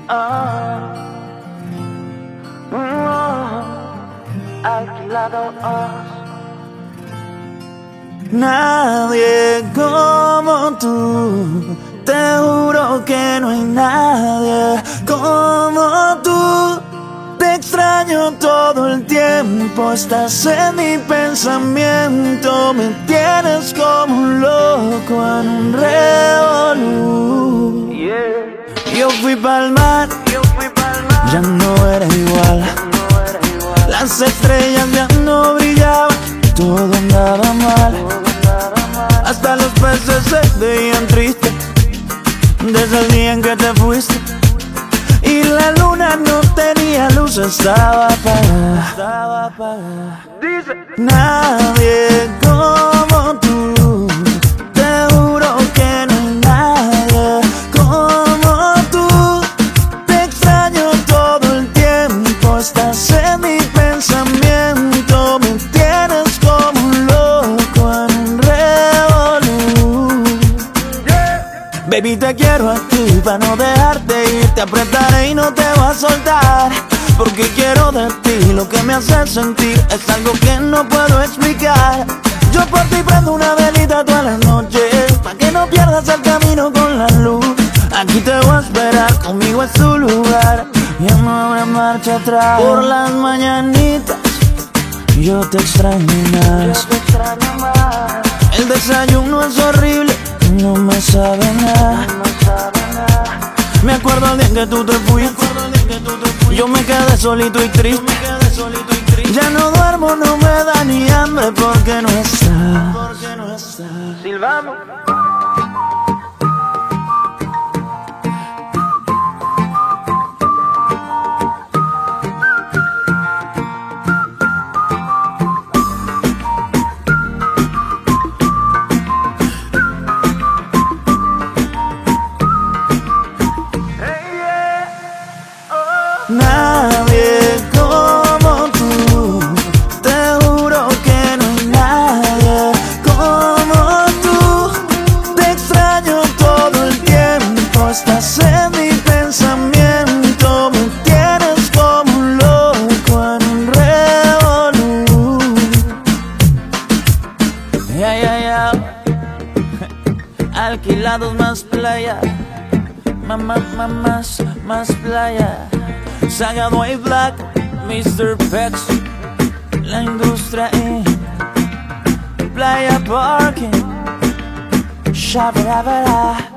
Ah, alquilados. Nadie como tú, te juro que no hay nadie como tú. Te extraño todo el tiempo, estás en mi pensamiento. Me tienes como un loco en un revolú. Yo fui pa'l mar, ya no era igual. Las estrellas ya no brillaban, todo andaba mal. Hasta los peces se veían tristes desde el día en que te fuiste. Y la luna no tenía luz, estaba apagada. Dice: nadie como tú, te juro que no hay nadie como tú. Te extraño todo el tiempo, estás en mi pensamiento. Me tienes como un loco en un revolú. Baby, te quiero a ti, para no dejarte ir. Te apretaré y no te voy a soltar, porque quiero de ti. Lo que me hace sentir es algo que no puedo explicar. Yo por ti prendo una velita todas las noches, pa' que no pierdas el camino con la luz. Aquí te voy a esperar, conmigo es tu lugar. Ya no habrá marcha atrás. Por las mañanitas yo te extraño más. El desayuno es horrible, no me sabe nada. Me acuerdo el día que tú te fuiste, yo me quedé solito y triste. Ya no duermo, no me da ni hambre porque no estás. Silvamos. Nadie como tú, te juro que no hay nadie como tú. Te extraño todo el tiempo, estás en mi pensamiento. Me tienes como un loco en un revolú. Alquilados más playa, más playa. Saga White Black, Mr. Pex, la industria y Playa Parking, Shabra.